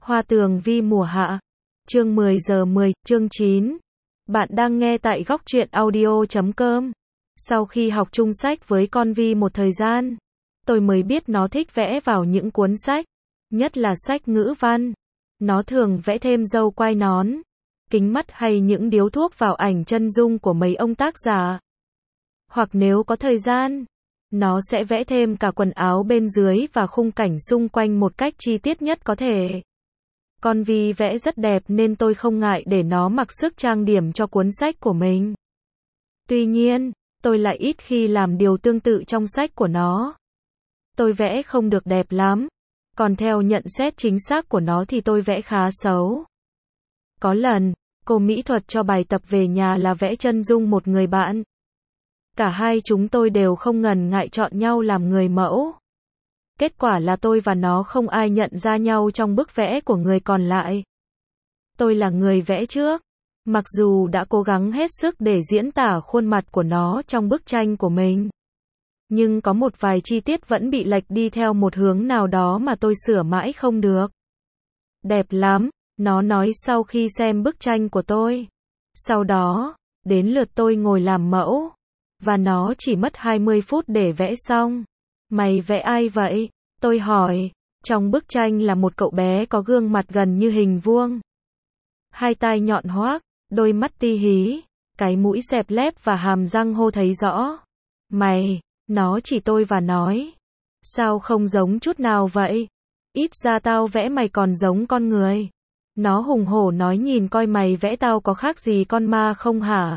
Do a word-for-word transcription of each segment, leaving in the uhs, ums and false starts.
Hoa tường vi mùa hạ. Chương mười giờ mười, chương chín. Bạn đang nghe tại góc truyện audio chấm com. Sau khi học chung sách với con Vi một thời gian, tôi mới biết nó thích vẽ vào những cuốn sách, nhất là sách ngữ văn. Nó thường vẽ thêm râu quai nón, kính mắt hay những điếu thuốc vào ảnh chân dung của mấy ông tác giả. Hoặc nếu có thời gian, nó sẽ vẽ thêm cả quần áo bên dưới và khung cảnh xung quanh một cách chi tiết nhất có thể. Con Vi vẽ rất đẹp nên tôi không ngại để nó mặc sức trang điểm cho cuốn sách của mình. Tuy nhiên, tôi lại ít khi làm điều tương tự trong sách của nó. Tôi vẽ không được đẹp lắm, còn theo nhận xét chính xác của nó thì tôi vẽ khá xấu. Có lần, cô mỹ thuật cho bài tập về nhà là vẽ chân dung một người bạn. Cả hai chúng tôi đều không ngần ngại chọn nhau làm người mẫu. Kết quả là tôi và nó không ai nhận ra nhau trong bức vẽ của người còn lại. Tôi là người vẽ trước, mặc dù đã cố gắng hết sức để diễn tả khuôn mặt của nó trong bức tranh của mình. Nhưng có một vài chi tiết vẫn bị lệch đi theo một hướng nào đó mà tôi sửa mãi không được. Đẹp lắm, nó nói sau khi xem bức tranh của tôi. Sau đó, đến lượt tôi ngồi làm mẫu, và nó chỉ mất hai mươi phút để vẽ xong. Mày vẽ ai vậy? Tôi hỏi. Trong bức tranh là một cậu bé có gương mặt gần như hình vuông. Hai tai nhọn hoác, đôi mắt ti hí, cái mũi xẹp lép và hàm răng hô thấy rõ. Mày, nó chỉ tôi và nói. Sao không giống chút nào vậy? Ít ra tao vẽ mày còn giống con người. Nó hùng hổ nói nhìn coi mày vẽ tao có khác gì con ma không hả?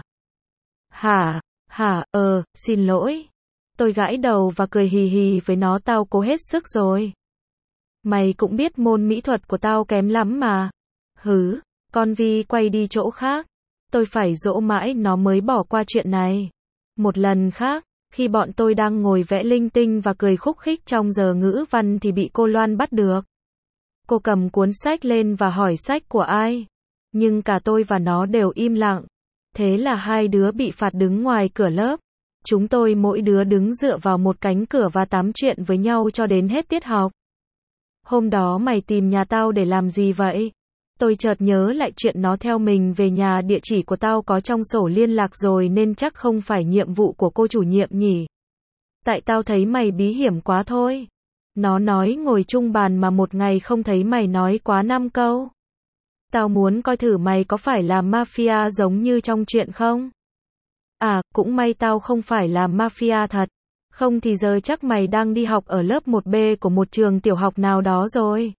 Hả? Hả? Ờ, xin lỗi. Tôi gãi đầu và cười hì hì với nó, tao cố hết sức rồi. Mày cũng biết môn mỹ thuật của tao kém lắm mà. Hứ, con Vi quay đi chỗ khác. Tôi phải dỗ mãi nó mới bỏ qua chuyện này. Một lần khác, khi bọn tôi đang ngồi vẽ linh tinh và cười khúc khích trong giờ ngữ văn thì bị cô Loan bắt được. Cô cầm cuốn sách lên và hỏi sách của ai. Nhưng cả tôi và nó đều im lặng. Thế là hai đứa bị phạt đứng ngoài cửa lớp. Chúng tôi mỗi đứa đứng dựa vào một cánh cửa và tám chuyện với nhau cho đến hết tiết học. Hôm đó mày tìm nhà tao để làm gì vậy? Tôi chợt nhớ lại chuyện nó theo mình về nhà, địa chỉ của tao có trong sổ liên lạc rồi nên chắc không phải nhiệm vụ của cô chủ nhiệm nhỉ? Tại tao thấy mày bí hiểm quá thôi. Nó nói ngồi chung bàn mà một ngày không thấy mày nói quá năm câu. Tao muốn coi thử mày có phải là mafia giống như trong chuyện không? À, cũng may tao không phải là mafia thật. Không thì giờ chắc mày đang đi học ở lớp một B của một trường tiểu học nào đó rồi.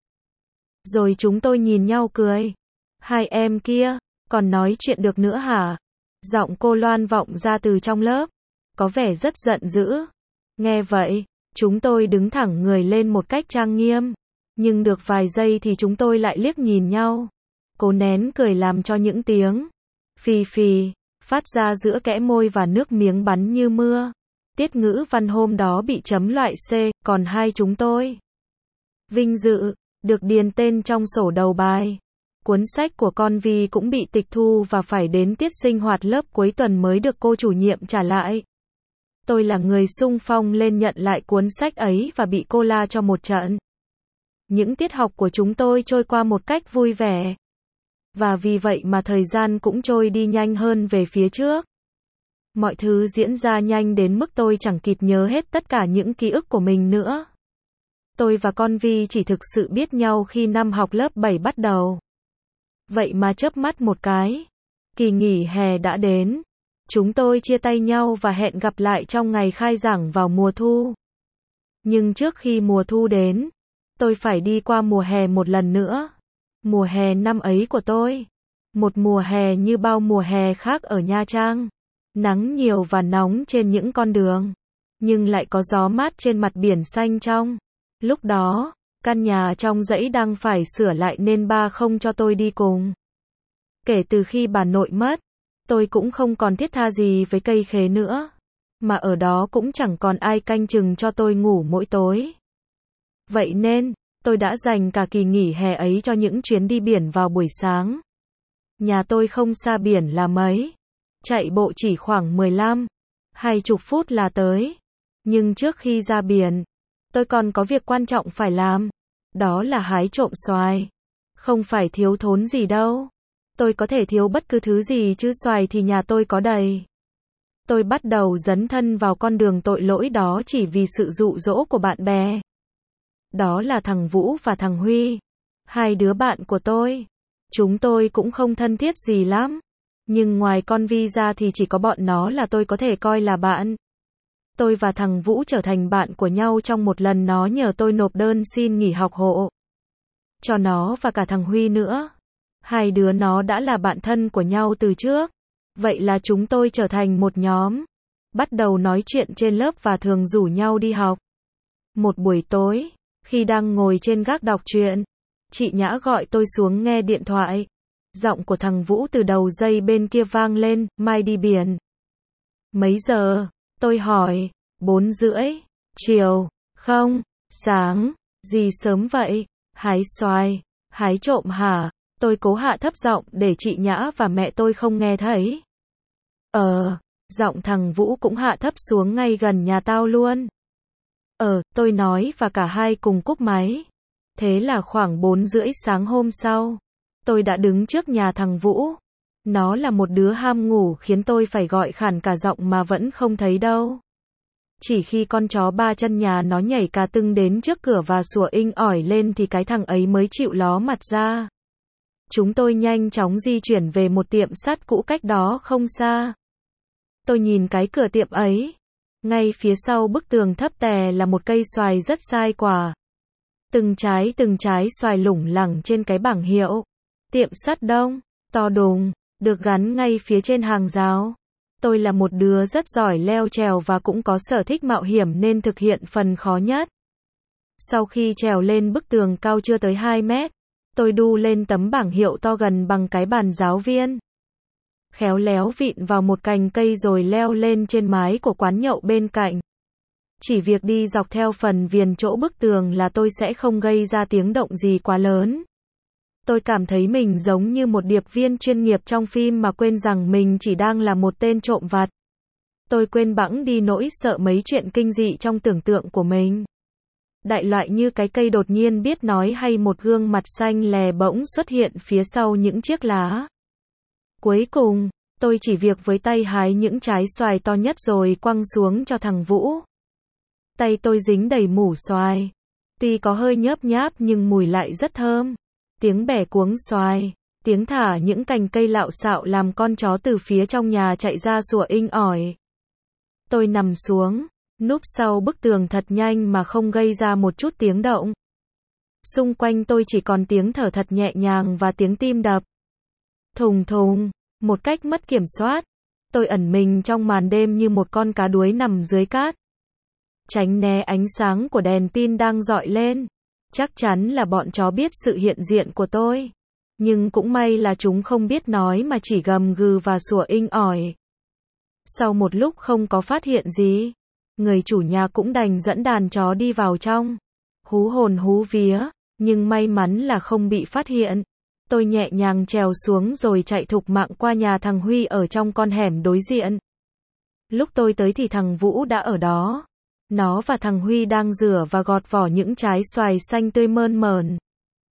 Rồi chúng tôi nhìn nhau cười. Hai em kia, còn nói chuyện được nữa hả? Giọng cô Loan vọng ra từ trong lớp. Có vẻ rất giận dữ. Nghe vậy, chúng tôi đứng thẳng người lên một cách trang nghiêm. Nhưng được vài giây thì chúng tôi lại liếc nhìn nhau. Cố nén cười làm cho những tiếng phì phì phát ra giữa kẽ môi và nước miếng bắn như mưa. Tiết ngữ văn hôm đó bị chấm loại C, còn hai chúng tôi vinh dự được điền tên trong sổ đầu bài. Cuốn sách của con Vi cũng bị tịch thu và phải đến tiết sinh hoạt lớp cuối tuần mới được cô chủ nhiệm trả lại. Tôi là người xung phong lên nhận lại cuốn sách ấy và bị cô la cho một trận. Những tiết học của chúng tôi trôi qua một cách vui vẻ. Và vì vậy mà thời gian cũng trôi đi nhanh hơn về phía trước. Mọi thứ diễn ra nhanh đến mức tôi chẳng kịp nhớ hết tất cả những ký ức của mình nữa. Tôi và con Vi chỉ thực sự biết nhau khi năm học lớp bảy bắt đầu. Vậy mà chớp mắt một cái, kỳ nghỉ hè đã đến. Chúng tôi chia tay nhau và hẹn gặp lại trong ngày khai giảng vào mùa thu. Nhưng trước khi mùa thu đến, tôi phải đi qua mùa hè một lần nữa. Mùa hè năm ấy của tôi. Một mùa hè như bao mùa hè khác ở Nha Trang. Nắng nhiều và nóng trên những con đường. Nhưng lại có gió mát trên mặt biển xanh trong. Lúc đó, căn nhà trong dãy đang phải sửa lại nên ba không cho tôi đi cùng. Kể từ khi bà nội mất, tôi cũng không còn thiết tha gì với cây khế nữa. Mà ở đó cũng chẳng còn ai canh chừng cho tôi ngủ mỗi tối. Vậy nên, tôi đã dành cả kỳ nghỉ hè ấy cho những chuyến đi biển vào buổi sáng. Nhà tôi không xa biển là mấy. Chạy bộ chỉ khoảng mười lăm, hai mươi phút là tới. Nhưng trước khi ra biển, tôi còn có việc quan trọng phải làm. Đó là hái trộm xoài. Không phải thiếu thốn gì đâu. Tôi có thể thiếu bất cứ thứ gì chứ xoài thì nhà tôi có đầy. Tôi bắt đầu dấn thân vào con đường tội lỗi đó chỉ vì sự dụ dỗ của bạn bè. Đó là thằng Vũ và thằng Huy. Hai đứa bạn của tôi. Chúng tôi cũng không thân thiết gì lắm. Nhưng ngoài con Vi ra thì chỉ có bọn nó là tôi có thể coi là bạn. Tôi và thằng Vũ trở thành bạn của nhau trong một lần nó nhờ tôi nộp đơn xin nghỉ học hộ. Cho nó và cả thằng Huy nữa. Hai đứa nó đã là bạn thân của nhau từ trước. Vậy là chúng tôi trở thành một nhóm. Bắt đầu nói chuyện trên lớp và thường rủ nhau đi học. Một buổi tối, khi đang ngồi trên gác đọc truyện, chị Nhã gọi tôi xuống nghe điện thoại. Giọng của thằng Vũ từ đầu dây bên kia vang lên, mai đi biển. Mấy giờ? Tôi hỏi. Bốn rưỡi. Chiều. Không. Sáng. Gì sớm vậy? Hái xoài. Hái trộm hả? Tôi cố hạ thấp giọng để chị Nhã và mẹ tôi không nghe thấy. Ờ. Giọng thằng Vũ cũng hạ thấp xuống ngay gần nhà tao luôn. Ờ, tôi nói và cả hai cùng cúp máy. Thế là khoảng bốn rưỡi sáng hôm sau, tôi đã đứng trước nhà thằng Vũ. Nó là một đứa ham ngủ khiến tôi phải gọi khản cả giọng mà vẫn không thấy đâu. Chỉ khi con chó ba chân nhà nó nhảy cà tưng đến trước cửa và sủa inh ỏi lên thì cái thằng ấy mới chịu ló mặt ra. Chúng tôi nhanh chóng di chuyển về một tiệm sắt cũ cách đó không xa. Tôi nhìn cái cửa tiệm ấy. Ngay phía sau bức tường thấp tè là một cây xoài rất sai quả. Từng trái từng trái xoài lủng lẳng trên cái bảng hiệu. Tiệm sắt Đông, to đùng, được gắn ngay phía trên hàng rào. Tôi là một đứa rất giỏi leo trèo và cũng có sở thích mạo hiểm nên thực hiện phần khó nhất. Sau khi trèo lên bức tường cao chưa tới hai mét, tôi đu lên tấm bảng hiệu to gần bằng cái bàn giáo viên. Khéo léo vịn vào một cành cây rồi leo lên trên mái của quán nhậu bên cạnh. Chỉ việc đi dọc theo phần viền chỗ bức tường là tôi sẽ không gây ra tiếng động gì quá lớn. Tôi cảm thấy mình giống như một điệp viên chuyên nghiệp trong phim mà quên rằng mình chỉ đang là một tên trộm vặt. Tôi quên bẵng đi nỗi sợ mấy chuyện kinh dị trong tưởng tượng của mình. Đại loại như cái cây đột nhiên biết nói hay một gương mặt xanh lè bỗng xuất hiện phía sau những chiếc lá. Cuối cùng, tôi chỉ việc với tay hái những trái xoài to nhất rồi quăng xuống cho thằng Vũ. Tay tôi dính đầy mủ xoài. Tuy có hơi nhớp nháp nhưng mùi lại rất thơm. Tiếng bẻ cuống xoài, tiếng thả những cành cây lạo xạo làm con chó từ phía trong nhà chạy ra sủa inh ỏi. Tôi nằm xuống, núp sau bức tường thật nhanh mà không gây ra một chút tiếng động. Xung quanh tôi chỉ còn tiếng thở thật nhẹ nhàng và tiếng tim đập. Thùng thùng, một cách mất kiểm soát. Tôi ẩn mình trong màn đêm như một con cá đuối nằm dưới cát. Tránh né ánh sáng của đèn pin đang rọi lên. Chắc chắn là bọn chó biết sự hiện diện của tôi. Nhưng cũng may là chúng không biết nói mà chỉ gầm gừ và sủa inh ỏi. Sau một lúc không có phát hiện gì, người chủ nhà cũng đành dẫn đàn chó đi vào trong. Hú hồn hú vía, nhưng may mắn là không bị phát hiện. Tôi nhẹ nhàng trèo xuống rồi chạy thục mạng qua nhà thằng Huy ở trong con hẻm đối diện. Lúc tôi tới thì thằng Vũ đã ở đó. Nó và thằng Huy đang rửa và gọt vỏ những trái xoài xanh tươi mơn mởn.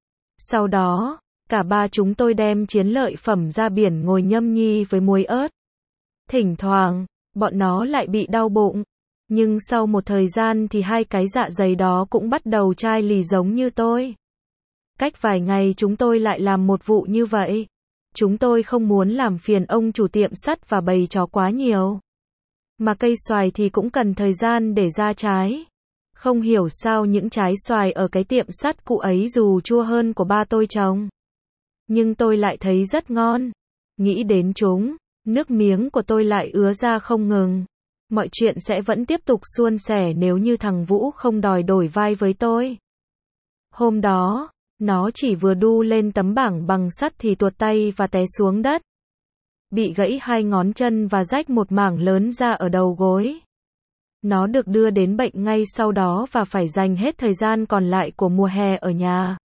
Sau đó, cả ba chúng tôi đem chiến lợi phẩm ra biển ngồi nhâm nhi với muối ớt. Thỉnh thoảng, bọn nó lại bị đau bụng. Nhưng sau một thời gian thì hai cái dạ dày đó cũng bắt đầu chai lì giống như tôi. Cách vài ngày chúng tôi lại làm một vụ như vậy. Chúng tôi không muốn làm phiền ông chủ tiệm sắt và bầy chó quá nhiều. Mà cây xoài thì cũng cần thời gian để ra trái. Không hiểu sao những trái xoài ở cái tiệm sắt cũ ấy dù chua hơn của ba tôi trồng. Nhưng tôi lại thấy rất ngon. Nghĩ đến chúng, nước miếng của tôi lại ứa ra không ngừng. Mọi chuyện sẽ vẫn tiếp tục suôn sẻ nếu như thằng Vũ không đòi đổi vai với tôi. Hôm đó, nó chỉ vừa đu lên tấm bảng bằng sắt thì tuột tay và té xuống đất. Bị gãy hai ngón chân và rách một mảng lớn ra ở đầu gối. Nó được đưa đến bệnh ngay sau đó và phải dành hết thời gian còn lại của mùa hè ở nhà.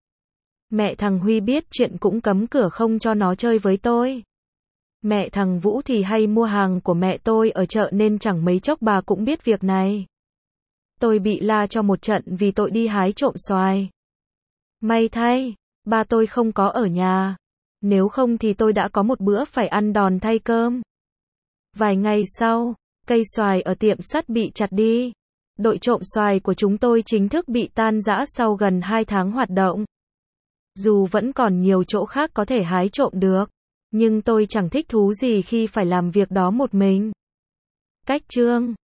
Mẹ thằng Huy biết chuyện cũng cấm cửa không cho nó chơi với tôi. Mẹ thằng Vũ thì hay mua hàng của mẹ tôi ở chợ nên chẳng mấy chốc bà cũng biết việc này. Tôi bị la cho một trận vì tội đi hái trộm xoài. May thay, Ba tôi không có ở nhà. Nếu không thì tôi đã có một bữa phải ăn đòn thay cơm. Vài ngày sau, cây xoài ở tiệm sắt bị chặt đi. Đội trộm xoài của chúng tôi chính thức bị tan rã sau gần hai tháng hoạt động. Dù vẫn còn nhiều chỗ khác có thể hái trộm được, nhưng tôi chẳng thích thú gì khi phải làm việc đó một mình. Cách chương